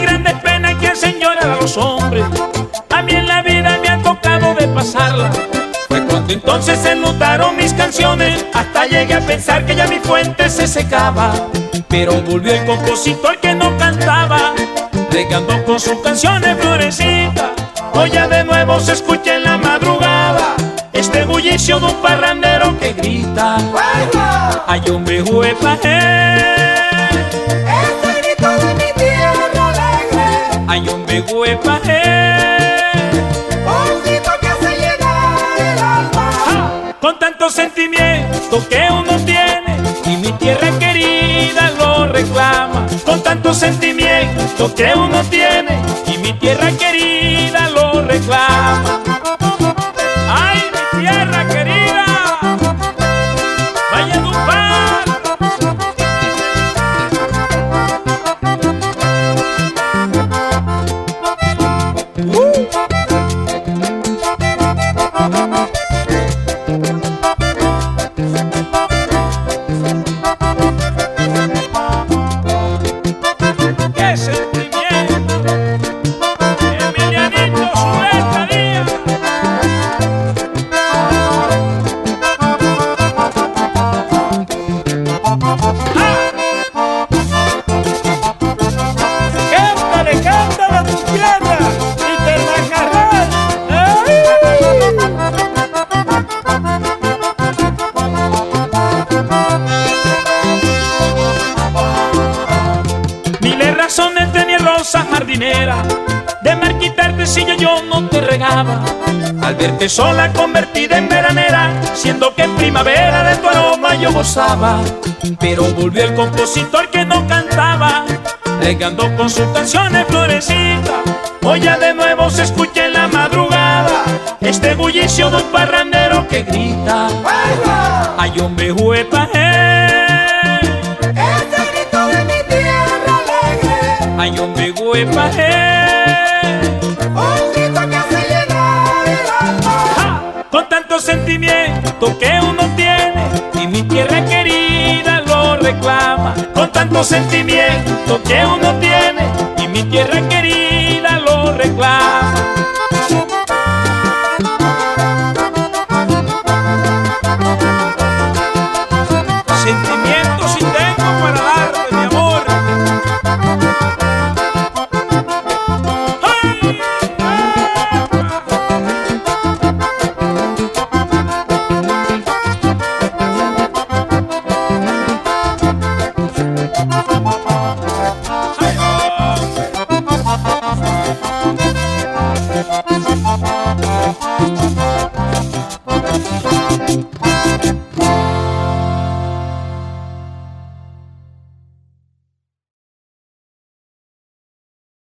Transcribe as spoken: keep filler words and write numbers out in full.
grandes penas que hacen llorar a los hombres, a mí en la vida me ha tocado de pasarla. Fue cuando entonces se notaron mis canciones, hasta llegué a pensar que ya mi fuente se secaba. Pero volvió el compositor que no cantaba, regando con sus canciones florecitas. Hoy ya de nuevo se escucha en la madrugada este bullicio de un parrandero que grita: ay, hombre, juepa, eh. Ese grito de mi tierra alegre. Ay, hombre, juepa, eh. Un grito que hace llegar el alma. Ah, con tanto sentimiento que uno tiene y mi tierra querida lo reclama. Con tanto sentimiento que uno tiene y mi tierra querida lo reclama. ¡Ay, mi tierra querida! ¡Valledupar! ¡Uh! ¡Qué sentimiento! Emilianito Zuleta Díaz. Cántale, cántale a tu tierra y te la agarrarás. Miles razones tenía rosa jardinera de marquitarte si yo, yo no te regaba. Al verte sola convertida en veranera, siendo que en primavera de tu aroma yo gozaba. Pero volvió el compositor que no cantaba, regando con sus canciones florecitas. Hoy ya de nuevo se escucha en la madrugada este bullicio de un parrandero que grita: ay, hombre, juepa, eh. Ese grito de mi tierra alegre. Ay, hombre, juepa, eh. Un grito que hace llegar el alma. ¡Ja! Con tanto sentimiento que uno tiene y mi tierra querida lo reclama. Con tanto sentimiento que uno tiene y mi tierra querida lo reclama. Sentimientos sí tengo para darte, mi amor. ¡Ay! Ay,